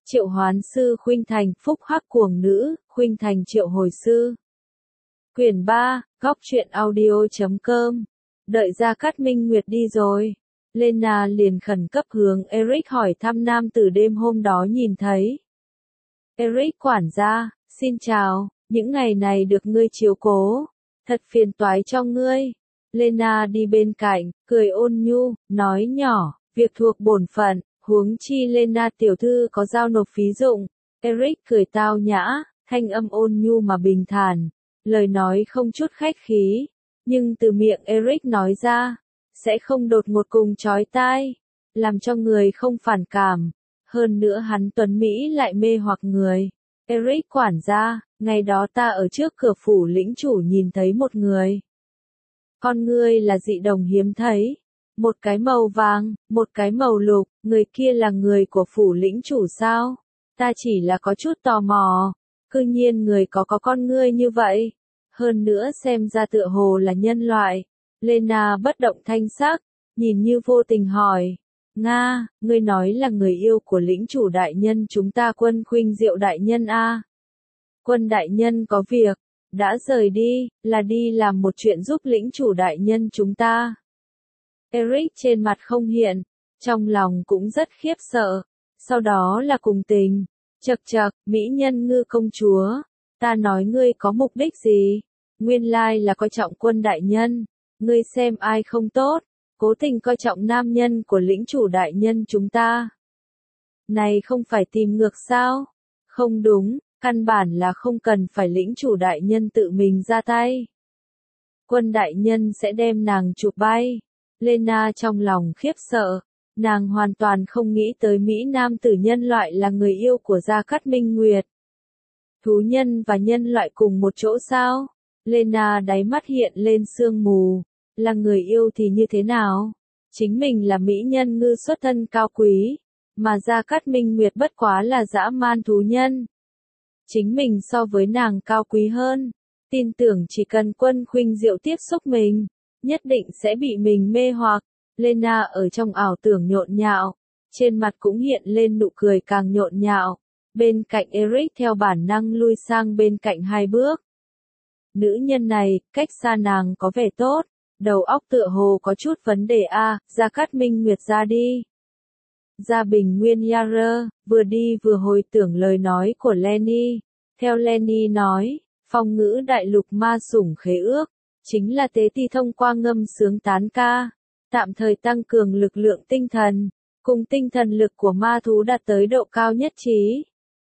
Triệu hoán sư khuynh thành, phúc hắc cuồng nữ, khuynh thành triệu hồi sư. Quyển 3, góc truyện audio.com. Đợi Gia Cát Minh Nguyệt đi rồi, Lena liền khẩn cấp hướng Eric hỏi thăm nam tử đêm hôm đó nhìn thấy. Eric quản gia, xin chào, những ngày này được ngươi chiếu cố, thật phiền toái cho ngươi. Lena đi bên cạnh, cười ôn nhu, nói nhỏ, việc thuộc bổn phận, huống chi Lena tiểu thư có giao nộp phí dụng. Eric cười tao nhã, thanh âm ôn nhu mà bình thản, lời nói không chút khách khí, nhưng từ miệng Eric nói ra, sẽ không đột ngột cùng chói tai, làm cho người không phản cảm. Hơn nữa hắn tuấn Mỹ lại mê hoặc người. Eric quản gia, ngày đó ta ở trước cửa phủ lĩnh chủ nhìn thấy một người. Con ngươi là dị đồng hiếm thấy. Một cái màu vàng, một cái màu lục, người kia là người của phủ lĩnh chủ sao? Ta chỉ là có chút tò mò. Cư nhiên người có con ngươi như vậy. Hơn nữa xem ra tựa hồ là nhân loại. Lena bất động thanh sắc, nhìn như vô tình hỏi. Nga, ngươi nói là người yêu của lĩnh chủ đại nhân chúng ta Quân Khuynh Diệu đại nhân a? Quân đại nhân có việc, đã rời đi, là đi làm một chuyện giúp lĩnh chủ đại nhân chúng ta. Eric trên mặt không hiện, trong lòng cũng rất khiếp sợ, sau đó là cùng tình. Chậc chậc, mỹ nhân ngư công chúa, ta nói ngươi có mục đích gì? Nguyên lai là coi trọng Quân đại nhân, ngươi xem ai không tốt, cố tình coi trọng nam nhân của lĩnh chủ đại nhân chúng ta. Này không phải tìm ngược sao? Không đúng, căn bản là không cần phải lĩnh chủ đại nhân tự mình ra tay. Quân đại nhân sẽ đem nàng chụp bay. Lena trong lòng khiếp sợ, nàng hoàn toàn không nghĩ tới Mỹ nam tử nhân loại là người yêu của Gia Cát Minh Nguyệt. Thú nhân và nhân loại cùng một chỗ sao? Lena đáy mắt hiện lên sương mù, là người yêu thì như thế nào? Chính mình là mỹ nhân ngư xuất thân cao quý, mà Gia Cát Minh Nguyệt bất quá là dã man thú nhân. Chính mình so với nàng cao quý hơn, tin tưởng chỉ cần Quân Khuynh Diệu tiếp xúc mình, nhất định sẽ bị mình mê hoặc. Lena ở trong ảo tưởng nhộn nhạo, trên mặt cũng hiện lên nụ cười càng nhộn nhạo. Bên cạnh Eric theo bản năng lui sang bên cạnh 2 bước. Nữ nhân này, cách xa nàng có vẻ tốt, đầu óc tựa hồ có chút vấn đề a. Gia Cát Minh Nguyệt ra đi. Gia Bình Nguyên Yara, vừa đi vừa hồi tưởng lời nói của Lenny. Theo Lenny nói, phong ngữ đại lục ma sủng khế ước, chính là tế ti thông qua ngâm sướng tán ca, tạm thời tăng cường lực lượng tinh thần, cùng tinh thần lực của ma thú đạt tới độ cao nhất trí.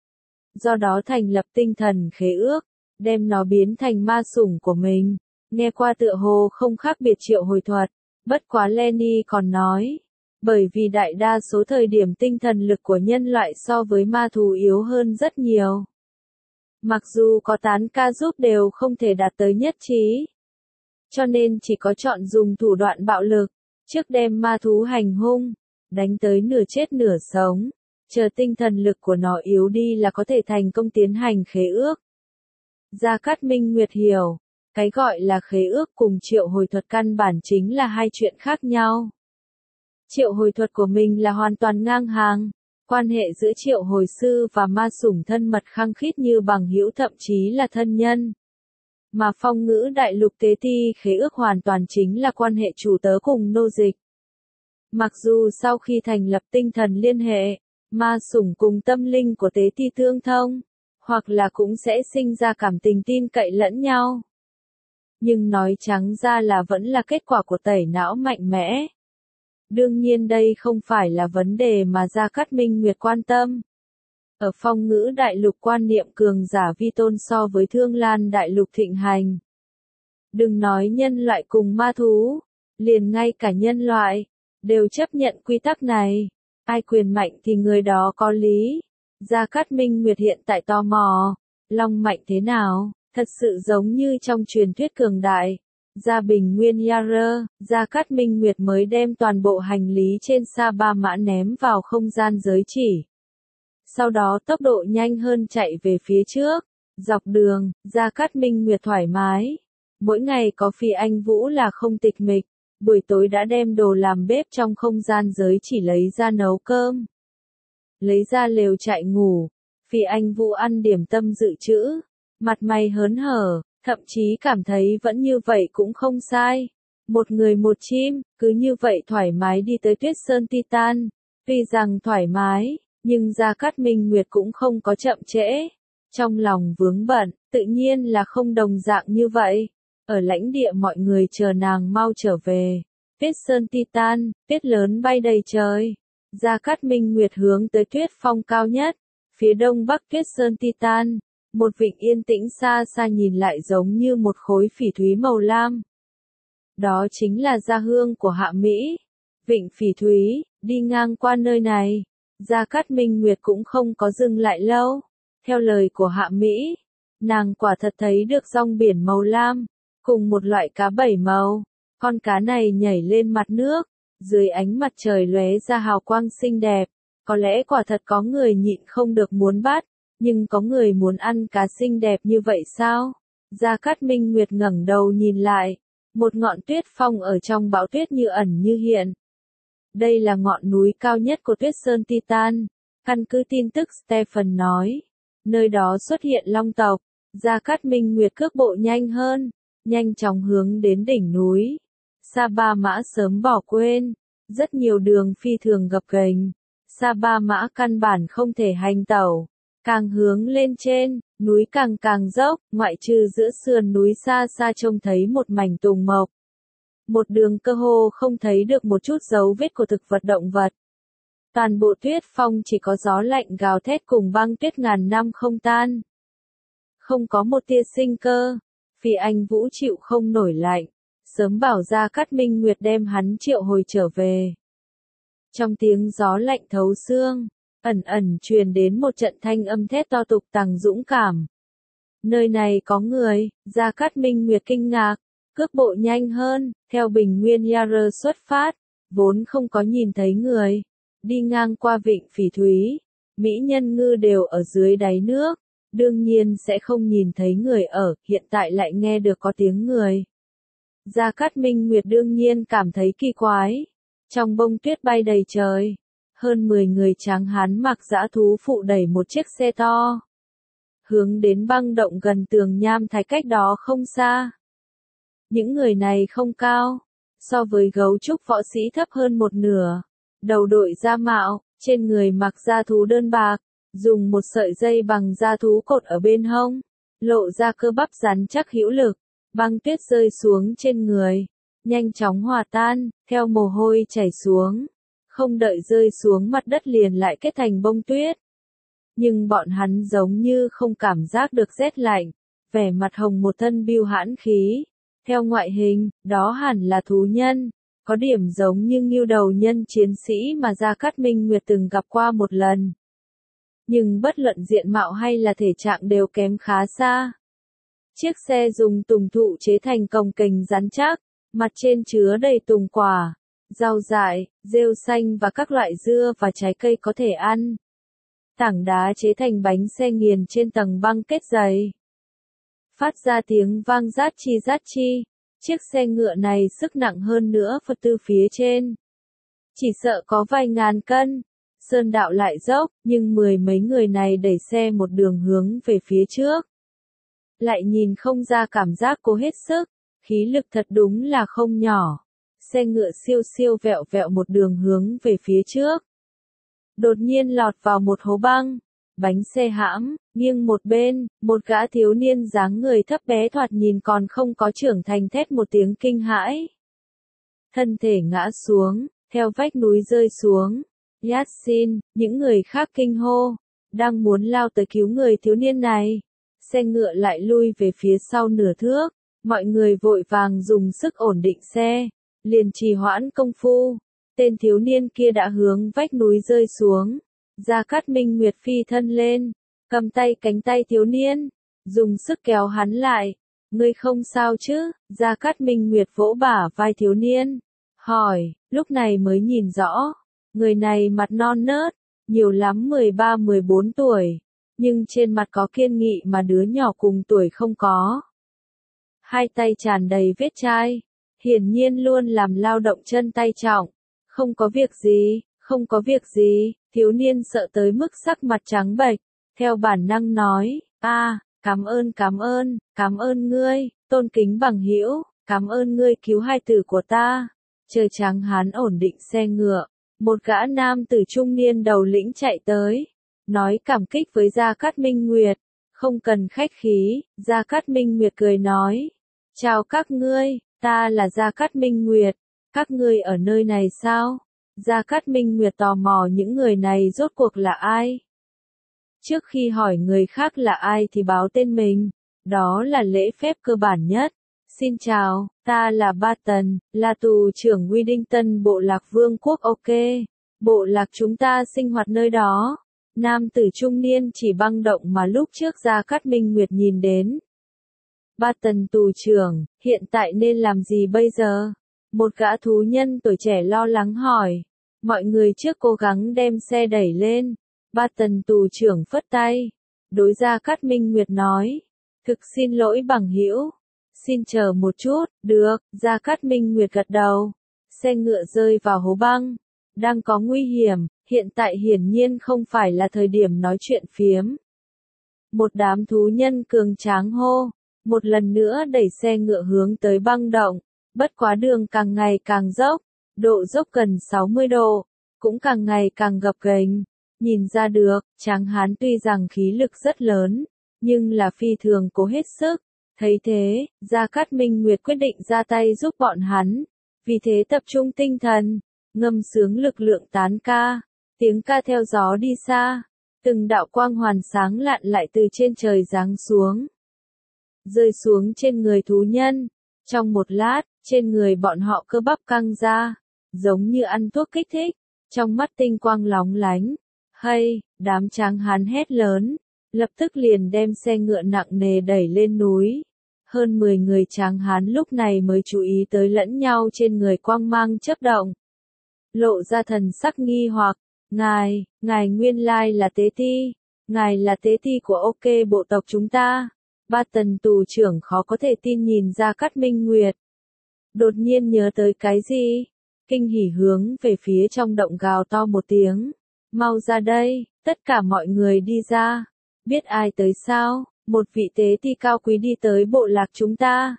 Do đó thành lập tinh thần khế ước, đem nó biến thành ma sủng của mình. Nghe qua tựa hồ không khác biệt triệu hồi thuật, bất quá Lenny còn nói, bởi vì đại đa số thời điểm tinh thần lực của nhân loại so với ma thú yếu hơn rất nhiều. Mặc dù có tán ca giúp đều không thể đạt tới nhất trí. Cho nên chỉ có chọn dùng thủ đoạn bạo lực, trước đem ma thú hành hung, đánh tới nửa chết nửa sống, chờ tinh thần lực của nó yếu đi là có thể thành công tiến hành khế ước. Gia Cát Minh Nguyệt hiểu, cái gọi là khế ước cùng triệu hồi thuật căn bản chính là hai chuyện khác nhau. Triệu hồi thuật của mình là hoàn toàn ngang hàng, quan hệ giữa triệu hồi sư và ma sủng thân mật khăng khít như bằng hữu thậm chí là thân nhân. Mà phong ngữ đại lục tế ti khế ước hoàn toàn chính là quan hệ chủ tớ cùng nô dịch. Mặc dù sau khi thành lập tinh thần liên hệ, ma sủng cùng tâm linh của tế ti tương thông, hoặc là cũng sẽ sinh ra cảm tình tin cậy lẫn nhau. Nhưng nói trắng ra là vẫn là kết quả của tẩy não mạnh mẽ. Đương nhiên đây không phải là vấn đề mà Gia Cát Minh Nguyệt quan tâm. Ở phong ngữ đại lục quan niệm cường giả vi tôn so với Thương Lan đại lục thịnh hành. Đừng nói nhân loại cùng ma thú, liền ngay cả nhân loại, đều chấp nhận quy tắc này. Ai quyền mạnh thì người đó có lý. Gia Cát Minh Nguyệt hiện tại tò mò, long mạnh thế nào, thật sự giống như trong truyền thuyết cường đại. Gia Bình Nguyên Yara, Gia Cát Minh Nguyệt mới đem toàn bộ hành lý trên Sa Ba Mã ném vào không gian giới chỉ. Sau đó tốc độ nhanh hơn chạy về phía trước. Dọc đường, Gia Cát Minh Nguyệt thoải mái. Mỗi ngày có Phi Anh Vũ là không tịch mịch. Buổi tối đã đem đồ làm bếp trong không gian giới chỉ lấy ra nấu cơm. lấy ra lều trại ngủ. Phi Anh Vũ ăn điểm tâm dự trữ, mặt mày hớn hở, thậm chí cảm thấy vẫn như vậy cũng không sai. Một người một chim, cứ như vậy thoải mái đi tới Tuyết Sơn Titan. Tuy rằng thoải mái, nhưng Gia Cát Minh Nguyệt cũng không có chậm trễ. Trong lòng vướng bận, tự nhiên là không đồng dạng như vậy. Ở lãnh địa mọi người chờ nàng mau trở về. Tuyết Sơn Titan, tuyết lớn bay đầy trời. Gia Cát Minh Nguyệt hướng tới tuyết phong cao nhất. Phía đông bắc Tuyết Sơn Titan, một vịnh yên tĩnh xa xa nhìn lại giống như một khối phỉ thúy màu lam. Đó chính là gia hương của Hạ Mỹ. Vịnh phỉ thúy, đi ngang qua nơi này, Gia Cát Minh Nguyệt cũng không có dừng lại lâu. Theo lời của Hạ Mỹ, nàng quả thật thấy được rong biển màu lam, cùng một loại cá bảy màu. Con cá này nhảy lên mặt nước, dưới ánh mặt trời lóe ra hào quang xinh đẹp. Có lẽ quả thật có người nhịn không được muốn bắt, nhưng có người muốn ăn cá xinh đẹp như vậy sao? Gia Cát Minh Nguyệt ngẩng đầu nhìn lại, một ngọn tuyết phong ở trong bão tuyết như ẩn như hiện. Đây là ngọn núi cao nhất của Tuyết Sơn Titan, căn cứ tin tức Stephen nói. Nơi đó xuất hiện long tộc, Gia Cát Minh Nguyệt cước bộ nhanh hơn, nhanh chóng hướng đến đỉnh núi. Sa Ba Mã sớm bỏ quên, rất nhiều đường phi thường gập ghềnh. Sa Ba Mã căn bản không thể hành tẩu, càng hướng lên trên, núi càng dốc, ngoại trừ giữa sườn núi xa xa trông thấy một mảnh tùng mộc. Một đường cơ hồ không thấy được một chút dấu vết của thực vật động vật. Toàn bộ tuyết phong chỉ có gió lạnh gào thét cùng băng tuyết ngàn năm không tan. Không có một tia sinh cơ, Phi Anh Vũ chịu không nổi lạnh, sớm bảo Gia Cát Minh Nguyệt đem hắn triệu hồi trở về. Trong tiếng gió lạnh thấu xương, ẩn ẩn truyền đến một trận thanh âm thét to tục tằng dũng cảm. Nơi này có người, Gia Cát Minh Nguyệt kinh ngạc, cước bộ nhanh hơn, theo bình nguyên Yar xuất phát, vốn không có nhìn thấy người. Đi ngang qua vịnh phỉ thúy, mỹ nhân ngư đều ở dưới đáy nước, đương nhiên sẽ không nhìn thấy người ở, hiện tại lại nghe được có tiếng người. Gia Cát Minh Nguyệt đương nhiên cảm thấy kỳ quái. Trong bông tuyết bay đầy trời, hơn 10 người tráng hán mặc dã thú phụ đẩy một chiếc xe to, hướng đến băng động gần tường nham thạch cách đó không xa. Những người này không cao, so với gấu trúc võ sĩ thấp hơn một nửa, đầu đội da mạo, trên người mặc da thú đơn bạc, dùng một sợi dây bằng da thú cột ở bên hông, lộ ra cơ bắp rắn chắc hữu lực, băng tuyết rơi xuống trên người, nhanh chóng hòa tan, theo mồ hôi chảy xuống, không đợi rơi xuống mặt đất liền lại kết thành bông tuyết. Nhưng bọn hắn giống như không cảm giác được rét lạnh, vẻ mặt hồng một thân bưu hãn khí. Theo ngoại hình, đó hẳn là thú nhân, có điểm giống như ngưu đầu nhân chiến sĩ mà Gia Cát Minh Nguyệt từng gặp qua một lần. Nhưng bất luận diện mạo hay là thể trạng đều kém khá xa. Chiếc xe dùng tùng thụ chế thành cồng kềnh rắn chắc, mặt trên chứa đầy tùng quả, rau dại, rêu xanh và các loại dưa và trái cây có thể ăn. Tảng đá chế thành bánh xe nghiền trên tầng băng kết dày. Phát ra tiếng vang rát chi. Chiếc xe ngựa này sức nặng hơn nữa Phật tư phía trên. Chỉ sợ có vài ngàn cân. Sơn đạo lại dốc, nhưng 10 mấy người này đẩy xe một đường hướng về phía trước. Lại nhìn không ra cảm giác cố hết sức, khí lực thật đúng là không nhỏ. Xe ngựa siêu vẹo vẹo một đường hướng về phía trước. Đột nhiên lọt vào một hố băng. Bánh xe hãm, nghiêng một bên, một gã thiếu niên dáng người thấp bé thoạt nhìn còn không có trưởng thành thét một tiếng kinh hãi. Thân thể ngã xuống, theo vách núi rơi xuống. Yasin, những người khác kinh hô, đang muốn lao tới cứu người thiếu niên này. Xe ngựa lại lui về phía sau nửa thước, mọi người vội vàng dùng sức ổn định xe, liền trì hoãn công phu. Tên thiếu niên kia đã hướng vách núi rơi xuống. Gia Cát Minh Nguyệt phi thân lên, cầm tay cánh tay thiếu niên, dùng sức kéo hắn lại. Ngươi không sao chứ? Gia Cát Minh Nguyệt vỗ bả vai thiếu niên, hỏi, lúc này mới nhìn rõ. Người này mặt non nớt, nhiều lắm 13-14 tuổi, nhưng trên mặt có kiên nghị mà đứa nhỏ cùng tuổi không có. Hai tay tràn đầy vết chai, hiển nhiên luôn làm lao động chân tay trọng. Không có việc gì, Thiếu niên sợ tới mức sắc mặt trắng bệch, theo bản năng nói, cảm ơn ngươi, tôn kính bằng hữu, cảm ơn ngươi cứu hai tử của ta. Chờ Tráng Hán ổn định xe ngựa, một gã nam tử trung niên đầu lĩnh chạy tới, nói cảm kích với Gia Cát Minh Nguyệt. Không cần khách khí, Gia Cát Minh Nguyệt cười nói, chào các ngươi, ta là Gia Cát Minh Nguyệt, các ngươi ở nơi này sao? Gia Cát Minh Nguyệt tò mò những người này rốt cuộc là ai? Trước khi hỏi người khác là ai thì báo tên mình, đó là lễ phép cơ bản nhất. Xin chào, ta là Ba Tần, là tù trưởng Widington bộ lạc Vương quốc OK. Bộ lạc chúng ta sinh hoạt nơi đó. Nam tử trung niên chỉ băng động mà lúc trước Gia Cát Minh Nguyệt nhìn đến. Ba Tần tù trưởng, hiện tại nên làm gì bây giờ? Một gã thú nhân tuổi trẻ lo lắng hỏi. Mọi người trước cố gắng đem xe đẩy lên. Ba Tần tù trưởng phất tay. Đối Gia Cát Minh Nguyệt nói. Thực xin lỗi bằng hữu. Xin chờ một chút, được, Gia Cát Minh Nguyệt gật đầu. Xe ngựa rơi vào hố băng. Đang có nguy hiểm, hiện tại hiển nhiên không phải là thời điểm nói chuyện phiếm. Một đám thú nhân cường tráng hô. Một lần nữa đẩy xe ngựa hướng tới băng động. Bất quá đường càng ngày càng dốc. Độ dốc gần 60 độ. Cũng càng ngày càng gập ghềnh. Nhìn ra được, Tráng Hán tuy rằng khí lực rất lớn, nhưng là phi thường cố hết sức. Thấy thế, Gia Cát Minh Nguyệt quyết định ra tay giúp bọn hắn. Vì thế tập trung tinh thần, ngâm sướng lực lượng tán ca. Tiếng ca theo gió đi xa. Từng đạo quang hoàn sáng lạn lại từ trên trời giáng xuống. Rơi xuống trên người thú nhân. Trong một lát, trên người bọn họ cơ bắp căng ra. Giống như ăn thuốc kích thích. Trong mắt tinh quang lóng lánh. Hay, đám Tráng Hán hét lớn. Lập tức liền đem xe ngựa nặng nề đẩy lên núi. Hơn 10 người Tráng Hán lúc này mới chú ý tới lẫn nhau trên người quang mang chớp động. Lộ ra thần sắc nghi hoặc, ngài nguyên lai là tế ti, ngài là tế ti của OK bộ tộc chúng ta. Ba Tần tù trưởng khó có thể tin nhìn Gia Cát Minh Nguyệt. Đột nhiên nhớ tới cái gì? Kinh hỉ hướng về phía trong động gào to một tiếng. Mau ra đây, tất cả mọi người đi ra. Biết ai tới sao? Một vị tế ti cao quý đi tới bộ lạc chúng ta.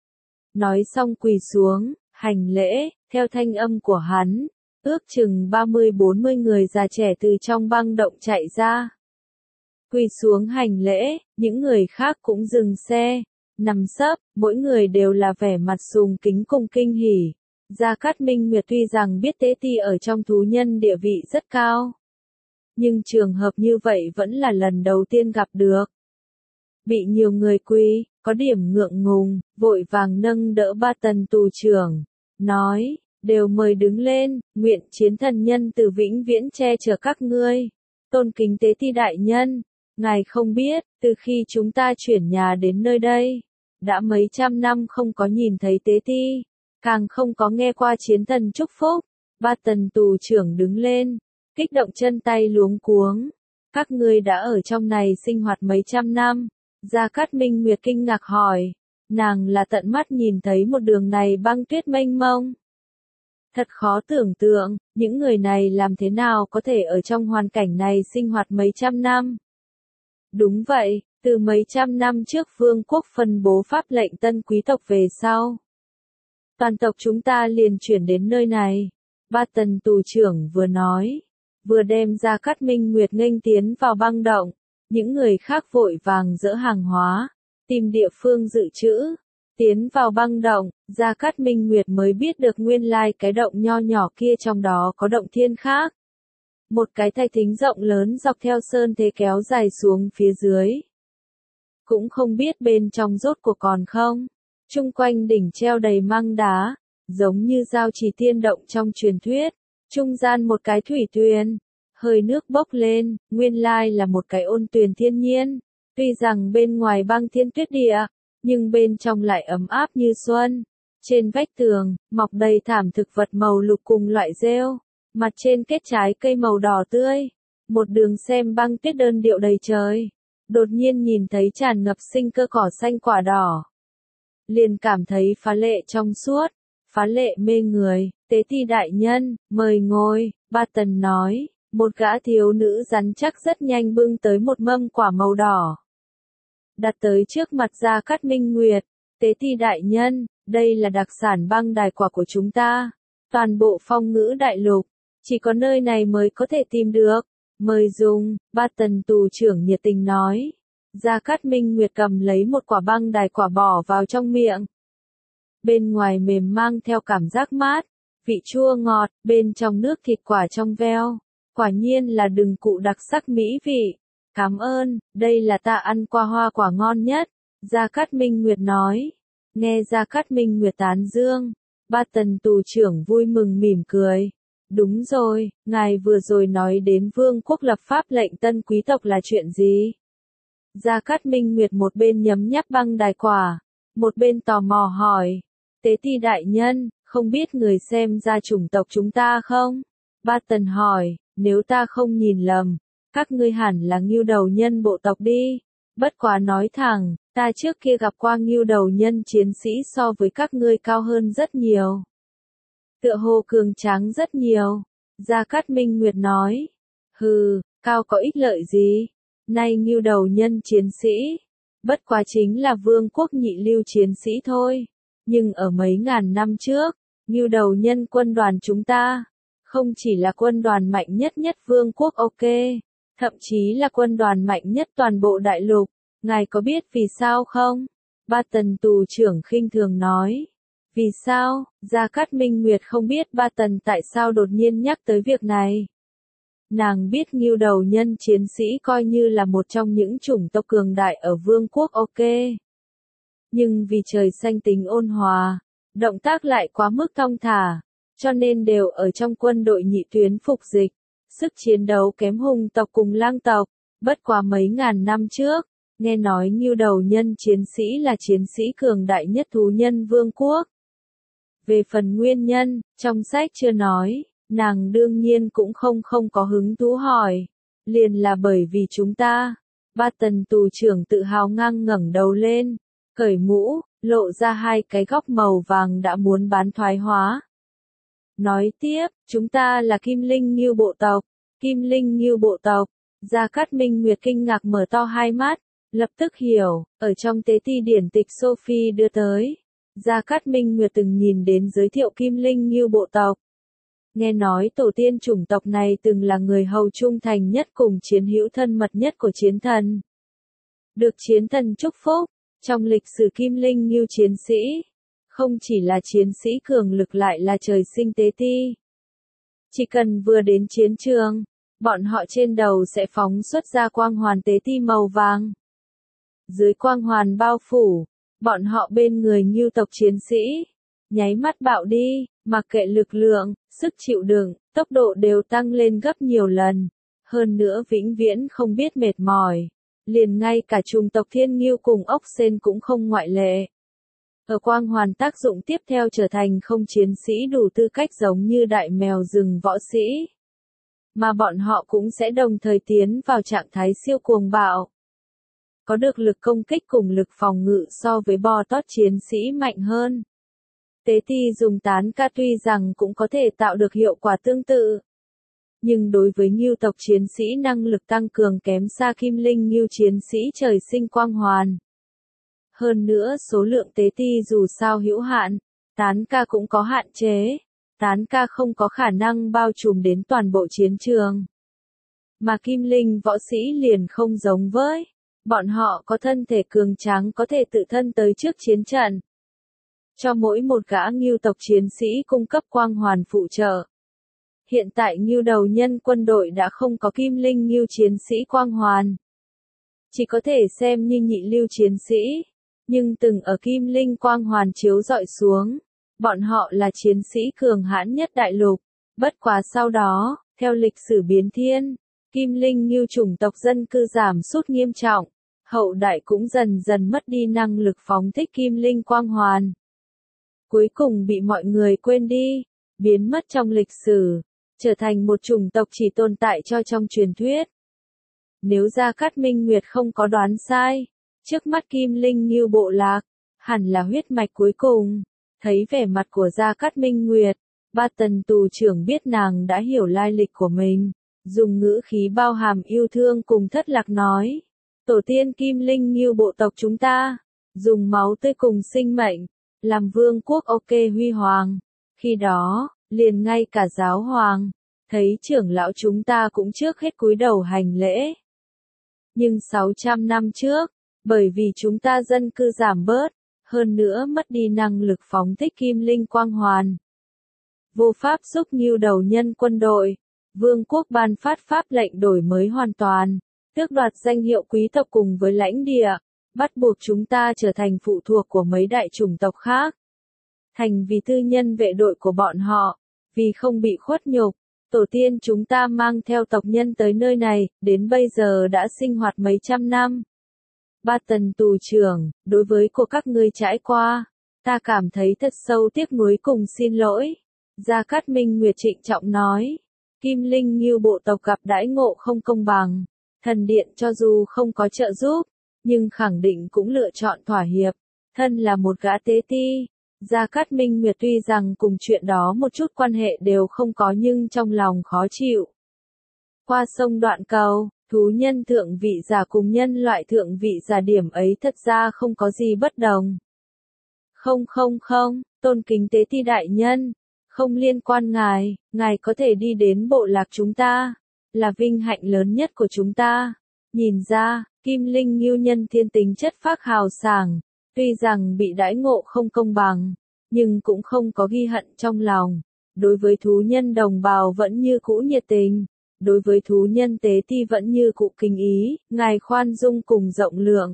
Nói xong quỳ xuống, hành lễ, theo thanh âm của hắn, ước chừng 30-40 người già trẻ từ trong băng động chạy ra. Quỳ xuống hành lễ, những người khác cũng dừng xe, nằm sấp, mỗi người đều là vẻ mặt sùng kính cùng kinh hỉ. Gia Cát Minh Nguyệt tuy rằng biết tế ti ở trong thú nhân địa vị rất cao, nhưng trường hợp như vậy vẫn là lần đầu tiên gặp được. Bị nhiều người quỳ, có điểm ngượng ngùng, vội vàng nâng đỡ Ba Tần tù trưởng, nói, đều mời đứng lên, nguyện chiến thần nhân từ vĩnh viễn che chở các ngươi. Tôn kính tế ti đại nhân, ngài không biết, từ khi chúng ta chuyển nhà đến nơi đây, đã mấy trăm năm không có nhìn thấy tế ti, càng không có nghe qua chiến thần chúc phúc. Ba Tần tù trưởng đứng lên, kích động chân tay luống cuống. Các ngươi đã ở trong này sinh hoạt mấy trăm năm. Gia Cát Minh Nguyệt kinh ngạc hỏi, nàng là tận mắt nhìn thấy một đường này băng tuyết mênh mông. Thật khó tưởng tượng, những người này làm thế nào có thể ở trong hoàn cảnh này sinh hoạt mấy trăm năm. Đúng vậy, từ mấy trăm năm trước vương quốc phân bố pháp lệnh tân quý tộc về sau. Toàn tộc chúng ta liền chuyển đến nơi này. Ba Tần tù trưởng vừa nói, vừa đem Gia Cát Minh Nguyệt nghênh tiến vào băng động. Những người khác vội vàng dỡ hàng hóa, tìm địa phương dự trữ, tiến vào băng động. Gia Cát Minh Nguyệt mới biết được nguyên lai cái động nho nhỏ kia trong đó có động thiên khác. Một cái thạch thính rộng lớn dọc theo sơn thế kéo dài xuống phía dưới. Cũng không biết bên trong rốt cuộc còn không. Chung quanh đỉnh treo đầy măng đá, giống như giao trì tiên động trong truyền thuyết. Trung gian một cái thủy tuyền. Hơi nước bốc lên, nguyên lai là một cái ôn tuyền thiên nhiên. Tuy rằng bên ngoài băng thiên tuyết địa, nhưng bên trong lại ấm áp như xuân. Trên vách tường, mọc đầy thảm thực vật màu lục cùng loại rêu. Mặt trên kết trái cây màu đỏ tươi. Một đường xem băng tuyết đơn điệu đầy trời. Đột nhiên nhìn thấy tràn ngập sinh cơ cỏ xanh quả đỏ. Liền cảm thấy phá lệ trong suốt, phá lệ mê người. Tế ti đại nhân, mời ngồi, Ba Tần nói. Một gã thiếu nữ rắn chắc rất nhanh bưng tới một mâm quả màu đỏ. Đặt tới trước mặt Gia Cát Minh Nguyệt, tế ti đại nhân, đây là đặc sản băng đài quả của chúng ta. Toàn bộ Phong Ngữ đại lục, chỉ có nơi này mới có thể tìm được. Mời dùng, Ba Tần tù trưởng nhiệt tình nói. Gia Cát Minh Nguyệt cầm lấy một quả băng đài quả bỏ vào trong miệng. Bên ngoài mềm mang theo cảm giác mát, vị chua ngọt, bên trong nước thịt quả trong veo. Quả nhiên là đừng cụ đặc sắc mỹ vị. Cảm ơn, đây là ta ăn qua hoa quả ngon nhất. Gia Cát Minh Nguyệt nói. Nghe Gia Cát Minh Nguyệt tán dương, Ba Tần tù trưởng vui mừng mỉm cười. Đúng rồi, ngài vừa rồi nói đến vương quốc lập pháp lệnh tân quý tộc là chuyện gì? Gia Cát Minh Nguyệt một bên nhấm nháp băng đài quả, một bên tò mò hỏi. Tế ti đại nhân, không biết người xem ra chủng tộc chúng ta không? Ba Tần hỏi, nếu ta không nhìn lầm, các ngươi hẳn là Ngưu Đầu Nhân bộ tộc đi. Bất quá nói thẳng, ta trước kia gặp qua Ngưu Đầu Nhân chiến sĩ so với các ngươi cao hơn rất nhiều. Tựa hồ cường tráng rất nhiều. Gia Cát Minh Nguyệt nói. Hừ, cao có ích lợi gì? Nay Ngưu Đầu Nhân chiến sĩ, bất quá chính là vương quốc nhị lưu chiến sĩ thôi. Nhưng ở mấy ngàn năm trước, Ngưu Đầu Nhân quân đoàn chúng ta, không chỉ là quân đoàn mạnh nhất vương quốc ok, thậm chí là quân đoàn mạnh nhất toàn bộ đại lục. Ngài có biết vì sao không? Ba Tần tù trưởng khinh thường nói. Vì sao? Gia Cát Minh Nguyệt không biết Ba Tần tại sao đột nhiên nhắc tới việc này. Nàng biết Ngưu Đầu Nhân chiến sĩ coi như là một trong những chủng tộc cường đại ở vương quốc ok. Nhưng vì trời xanh tính ôn hòa, động tác lại quá mức thong thả, cho nên đều ở trong quân đội nhị tuyến phục dịch. Sức chiến đấu kém hùng tộc cùng lang tộc. Bất quá mấy ngàn năm trước, nghe nói Ngưu Đầu Nhân chiến sĩ là chiến sĩ cường đại nhất thú nhân vương quốc. Về phần nguyên nhân, trong sách chưa nói, nàng đương nhiên cũng không có hứng thú hỏi. Liền là bởi vì chúng ta. Ba Tần tù trưởng tự hào ngang ngẩng đầu lên, cởi mũ, lộ ra hai cái góc màu vàng đã muốn bán thoái hóa. Nói tiếp, chúng ta là Kim Linh Ngưu bộ tộc. Kim Linh Ngưu bộ tộc. Gia Cát Minh Nguyệt kinh ngạc mở to hai mắt, lập tức hiểu, ở trong tế ti điển tịch Sophie đưa tới. Gia Cát Minh Nguyệt từng nhìn đến giới thiệu Kim Linh Ngưu bộ tộc. Nghe nói tổ tiên chủng tộc này từng là người hầu trung thành nhất cùng chiến hữu thân mật nhất của chiến thần. Được chiến thần chúc phúc, trong lịch sử Kim Linh Ngưu chiến sĩ, không chỉ là chiến sĩ cường lực lại là trời sinh tế ti. Chỉ cần vừa đến chiến trường, bọn họ trên đầu sẽ phóng xuất ra quang hoàn tế ti màu vàng. Dưới quang hoàn bao phủ, bọn họ bên người Ngưu tộc chiến sĩ, nháy mắt bạo đi, mặc kệ lực lượng, sức chịu đựng, tốc độ đều tăng lên gấp nhiều lần. Hơn nữa vĩnh viễn không biết mệt mỏi. Liền ngay cả chủng tộc Thiên Ngưu cùng ốc sên cũng không ngoại lệ. Ở quang hoàn tác dụng tiếp theo trở thành không chiến sĩ đủ tư cách giống như đại mèo rừng võ sĩ. Mà bọn họ cũng sẽ đồng thời tiến vào trạng thái siêu cuồng bạo. Có được lực công kích cùng lực phòng ngự so với bò tót chiến sĩ mạnh hơn. Tế ti dùng tán ca tuy rằng cũng có thể tạo được hiệu quả tương tự. Nhưng đối với Ngưu tộc chiến sĩ năng lực tăng cường kém xa Kim Linh Ngưu chiến sĩ trời sinh quang hoàn. Hơn nữa số lượng tế ti dù sao hữu hạn, tán ca cũng có hạn chế. Tán ca không có khả năng bao trùm đến toàn bộ chiến trường. Mà Kim Linh võ sĩ liền không giống với. Bọn họ có thân thể cường tráng có thể tự thân tới trước chiến trận. Cho mỗi một gã Ngưu tộc chiến sĩ cung cấp quang hoàn phụ trợ. Hiện tại Ngưu Đầu Nhân quân đội đã không có Kim Linh Ngưu chiến sĩ quang hoàn. Chỉ có thể xem như nhị lưu chiến sĩ. Nhưng từng ở Kim Linh quang hoàn chiếu rọi xuống. Bọn họ là chiến sĩ cường hãn nhất đại lục. Bất quá sau đó, theo lịch sử biến thiên, Kim Linh Ngưu chủng tộc dân cư giảm sút nghiêm trọng. Hậu đại cũng dần dần mất đi năng lực phóng thích Kim Linh quang hoàn. Cuối cùng bị mọi người quên đi, biến mất trong lịch sử, trở thành một chủng tộc chỉ tồn tại cho trong truyền thuyết. Nếu Gia Cát Minh Nguyệt không có đoán sai, trước mắt Kim Linh Ngưu bộ lạc, hẳn là huyết mạch cuối cùng. Thấy vẻ mặt của Gia Cát Minh Nguyệt, Ba Tần tù trưởng biết nàng đã hiểu lai lịch của mình. dùng ngữ khí bao hàm yêu thương cùng thất lạc nói. Tổ tiên Kim Linh Ngưu bộ tộc chúng ta, dùng máu tươi cùng sinh mệnh, làm vương quốc ok huy hoàng. Khi đó, liền ngay cả giáo hoàng, thấy trưởng lão chúng ta cũng trước hết cúi đầu hành lễ. Nhưng 600 năm trước, bởi vì chúng ta dân cư giảm bớt, hơn nữa mất đi năng lực phóng thích kim linh quang hoàn, vô pháp giúp Ngưu đầu nhân quân đội, vương quốc ban phát pháp lệnh đổi mới hoàn toàn, tước đoạt danh hiệu quý tộc cùng với lãnh địa, bắt buộc chúng ta trở thành phụ thuộc của mấy đại chủng tộc khác. Thành vì tư nhân vệ đội của bọn họ, vì không bị khuất nhục, tổ tiên chúng ta mang theo tộc nhân tới nơi này, đến bây giờ đã sinh hoạt mấy trăm năm. Ba Tần tù trưởng, đối với của các ngươi trải qua, ta cảm thấy thật sâu tiếc nuối cùng xin lỗi. Gia Cát Minh Nguyệt trịnh trọng nói, Kim Linh Ngưu bộ tộc gặp đãi ngộ không công bằng, thần điện cho dù không có trợ giúp, nhưng khẳng định cũng lựa chọn thỏa hiệp, thân là một gã tế ti. Gia Cát Minh Nguyệt tuy rằng cùng chuyện đó một chút quan hệ đều không có nhưng trong lòng khó chịu. Qua sông Đoạn Cầu, thú nhân thượng vị giả cùng nhân loại thượng vị giả điểm ấy thật ra không có gì bất đồng. Không, tôn kính tế ti đại nhân, không liên quan ngài có thể đi đến bộ lạc chúng ta, là vinh hạnh lớn nhất của chúng ta. Nhìn ra, Kim Linh Ngưu nhân thiên tính chất phác hào sảng, tuy rằng bị đãi ngộ không công bằng, nhưng cũng không có ghi hận trong lòng. Đối với thú nhân đồng bào vẫn như cũ nhiệt tình, đối với thú nhân tế ti vẫn như cũ kính ý, ngài khoan dung cùng rộng lượng,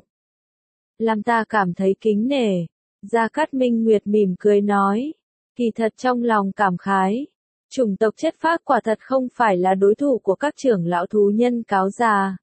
làm ta cảm thấy kính nể. Gia Cát Minh Nguyệt mỉm cười nói, kỳ thật trong lòng cảm khái, chủng tộc chất phác quả thật không phải là đối thủ của các trưởng lão thú nhân cáo già.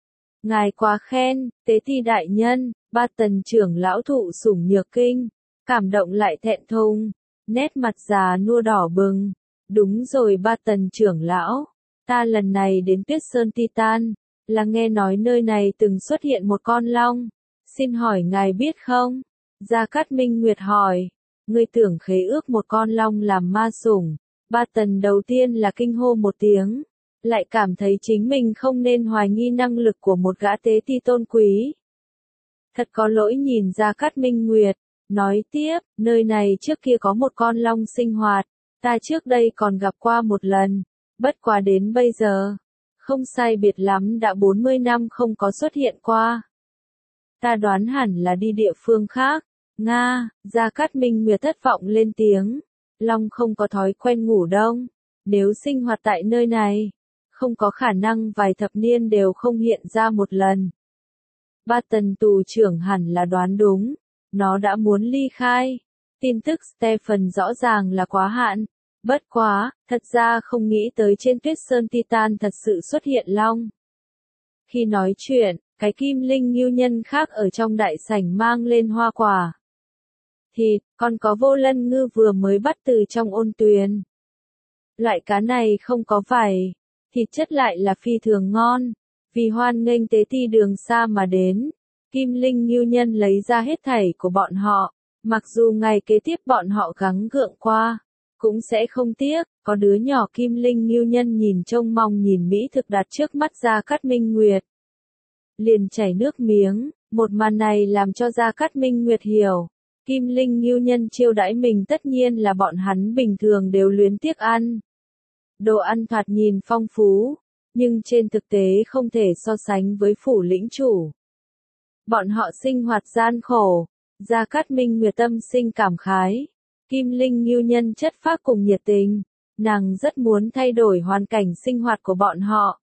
Ngài quá khen, tế ti đại nhân. Ba Tần trưởng lão thụ sủng nhược kinh, cảm động lại thẹn thùng, nét mặt già nua đỏ bừng. Đúng rồi Ba Tần trưởng lão, ta lần này đến Tuyết Sơn Titan, là nghe nói nơi này từng xuất hiện một con long, xin hỏi ngài biết không? Gia Cát Minh Nguyệt hỏi, ngươi tưởng khế ước một con long làm ma sủng. Ba Tần đầu tiên là kinh hô một tiếng, lại cảm thấy chính mình không nên hoài nghi năng lực của một gã tế ti tôn quý. Thật có lỗi nhìn Gia Cát Minh Nguyệt, nói tiếp, nơi này trước kia có một con long sinh hoạt, ta trước đây còn gặp qua một lần, bất quá đến bây giờ, không sai biệt lắm đã 40 năm không có xuất hiện qua. Ta đoán hẳn là đi địa phương khác. Nga, Gia Cát Minh Nguyệt thất vọng lên tiếng, long không có thói quen ngủ đông, nếu sinh hoạt tại nơi này, không có khả năng vài thập niên đều không hiện ra một lần. Ba Tần tù trưởng hẳn là đoán đúng, nó đã muốn ly khai. Tin tức Stephen rõ ràng là quá hạn, bất quá, thật ra không nghĩ tới trên Tuyết Sơn Titan thật sự xuất hiện long. Khi nói chuyện, cái Kim Linh Ngưu nhân khác ở trong đại sảnh mang lên hoa quả. Thịt, còn có vô lân ngư vừa mới bắt từ trong ôn tuyền. Loại cá này không có vảy, thịt chất lại là phi thường ngon. Vì hoan nghênh tế ti đường xa mà đến, Kim Linh Ngưu nhân lấy ra hết thảy của bọn họ, mặc dù ngày kế tiếp bọn họ gắng gượng qua, cũng sẽ không tiếc. Có đứa nhỏ Kim Linh Ngưu nhân nhìn trông mong nhìn mỹ thực đặt trước mắt Gia Cát Minh Nguyệt, liền chảy nước miếng. Một màn này làm cho Gia Cát Minh Nguyệt hiểu, Kim Linh Ngưu nhân chiêu đãi mình tất nhiên là bọn hắn bình thường đều luyến tiếc ăn. Đồ ăn thoạt nhìn phong phú, nhưng trên thực tế không thể so sánh với phủ lĩnh chủ. Bọn họ sinh hoạt gian khổ, Gia Cát Minh Nguyệt tâm sinh cảm khái. Kim Linh Ngưu nhân chất phác cùng nhiệt tình, nàng rất muốn thay đổi hoàn cảnh sinh hoạt của bọn họ.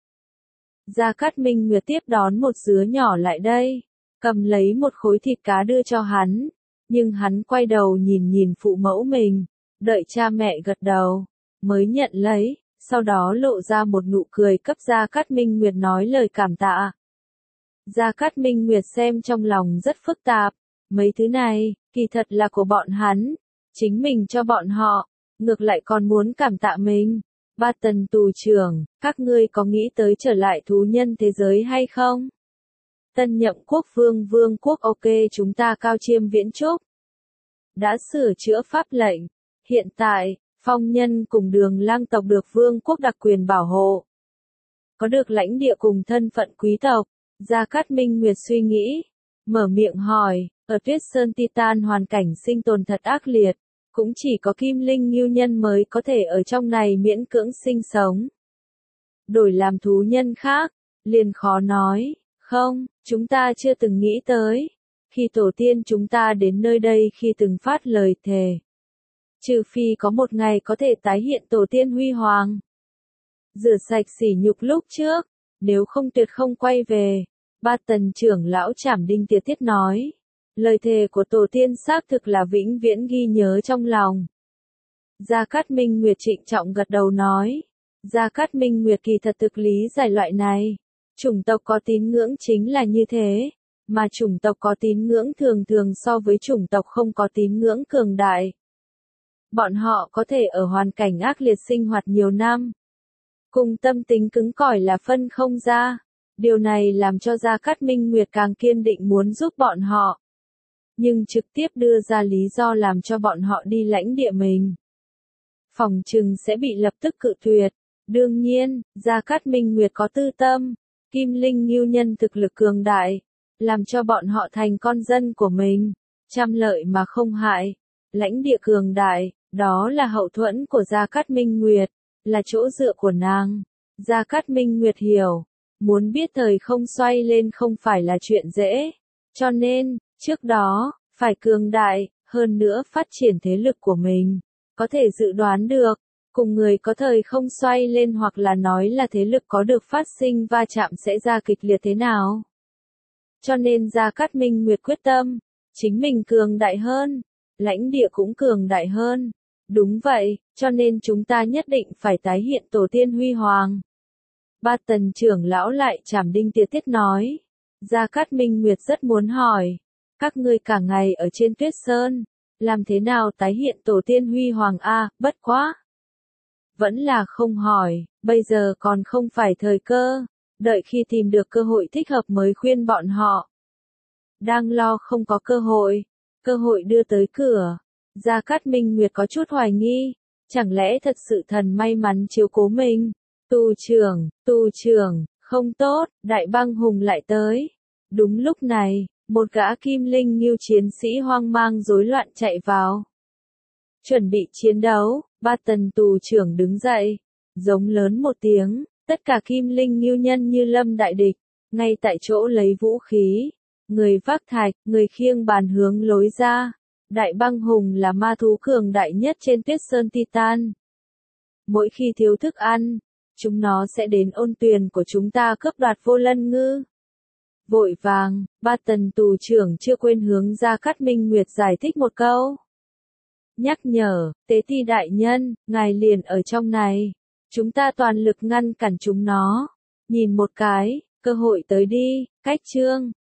Gia Cát Minh Nguyệt tiếp đón một dứa nhỏ lại đây, cầm lấy một khối thịt cá đưa cho hắn, nhưng hắn quay đầu nhìn nhìn phụ mẫu mình, đợi cha mẹ gật đầu, mới nhận lấy, sau đó lộ ra một nụ cười cấp Gia Cát Minh Nguyệt nói lời cảm tạ. Gia Cát Minh Nguyệt xem trong lòng rất phức tạp, mấy thứ này, kỳ thật là của bọn hắn, chính mình cho bọn họ, ngược lại còn muốn cảm tạ mình. Ba Tần tù trưởng, các ngươi có nghĩ tới trở lại thú nhân thế giới hay không? Tân nhậm quốc vương quốc ok chúng ta cao chiêm viễn trúc. Đã sửa chữa pháp lệnh, hiện tại, phong nhân cùng đường lang tộc được vương quốc đặc quyền bảo hộ. có được lãnh địa cùng thân phận quý tộc. Gia Cát Minh Nguyệt suy nghĩ, mở miệng hỏi, ở Tuyết Sơn Titan hoàn cảnh sinh tồn thật ác liệt, cũng chỉ có Kim Linh Ngưu Nhân mới có thể ở trong này miễn cưỡng sinh sống. Đổi làm thú nhân khác, liền khó nói, không, chúng ta chưa từng nghĩ tới. Khi tổ tiên chúng ta đến nơi đây khi từng phát lời thề. Trừ phi có một ngày có thể tái hiện tổ tiên huy hoàng. Rửa sạch sỉ nhục lúc trước, nếu không tuyệt không quay về. Ba Tần trưởng lão Trảm Đinh Tiệt Tiết nói. Lời thề của tổ tiên xác thực là vĩnh viễn ghi nhớ trong lòng. Gia Cát Minh Nguyệt trịnh trọng gật đầu nói. Gia Cát Minh Nguyệt kỳ thật thực lý giải loại này. Chủng tộc có tín ngưỡng chính là như thế. Mà chủng tộc có tín ngưỡng thường thường so với chủng tộc không có tín ngưỡng cường đại. Bọn họ có thể ở hoàn cảnh ác liệt sinh hoạt nhiều năm. Cùng tâm tính cứng cỏi là phân không ra. Điều này làm cho Gia Cát Minh Nguyệt càng kiên định muốn giúp bọn họ. Nhưng trực tiếp đưa ra lý do làm cho bọn họ đi lãnh địa mình. Phòng trừng sẽ bị lập tức cự tuyệt. Đương nhiên, Gia Cát Minh Nguyệt có tư tâm. Kim Linh Ngưu Nhân thực lực cường đại. Làm cho bọn họ thành con dân của mình. Trăm lợi mà không hại. Lãnh địa cường đại, đó là hậu thuẫn của Gia Cát Minh Nguyệt. Là chỗ dựa của nàng. Gia Cát Minh Nguyệt hiểu. Muốn biết thời không xoay lên không phải là chuyện dễ. Cho nên, trước đó, phải cường đại, hơn nữa phát triển thế lực của mình. Có thể dự đoán được, cùng người có thời không xoay lên hoặc là nói là thế lực có được phát sinh va chạm sẽ ra kịch liệt thế nào. Cho nên Gia Cát Minh Nguyệt quyết tâm, chính mình cường đại hơn, lãnh địa cũng cường đại hơn. Đúng vậy, cho nên chúng ta nhất định phải tái hiện tổ tiên huy hoàng. Ba Tần trưởng lão lại Trảm Đinh Tiệt Tiết nói. Gia Cát Minh Nguyệt rất muốn hỏi. Các ngươi cả ngày ở trên Tuyết Sơn. Làm thế nào tái hiện tổ tiên huy hoàng a? Bất quá. Vẫn là không hỏi, bây giờ còn không phải thời cơ. Đợi khi tìm được cơ hội thích hợp mới khuyên bọn họ. Đang lo không có cơ hội đưa tới cửa. Gia Cát Minh Nguyệt có chút hoài nghi. Chẳng lẽ thật sự thần may mắn chiếu cố mình? Tu trưởng, không tốt, Đại Băng Hùng lại tới. Đúng lúc này, một gã Kim Linh Ngưu chiến sĩ hoang mang rối loạn chạy vào. Chuẩn bị chiến đấu, Ba Tần tù trưởng đứng dậy, giống lớn một tiếng, tất cả Kim Linh Ngưu nhân như lâm đại địch, ngay tại chỗ lấy vũ khí, người vác thạch, người khiêng bàn hướng lối ra. Đại Băng Hùng là ma thú cường đại nhất trên Tuyết Sơn Titan. Mỗi khi thiếu thức ăn, chúng nó sẽ đến ôn tuyền của chúng ta cướp đoạt Vô Lân Ngư. Vội vàng, Ba Tần tù trưởng chưa quên hướng Gia Cát Minh Nguyệt giải thích một câu. Nhắc nhở, Tế Ti đại nhân, ngài liền ở trong này. Chúng ta toàn lực ngăn cản chúng nó. Nhìn một cái, cơ hội tới đi, cách chương.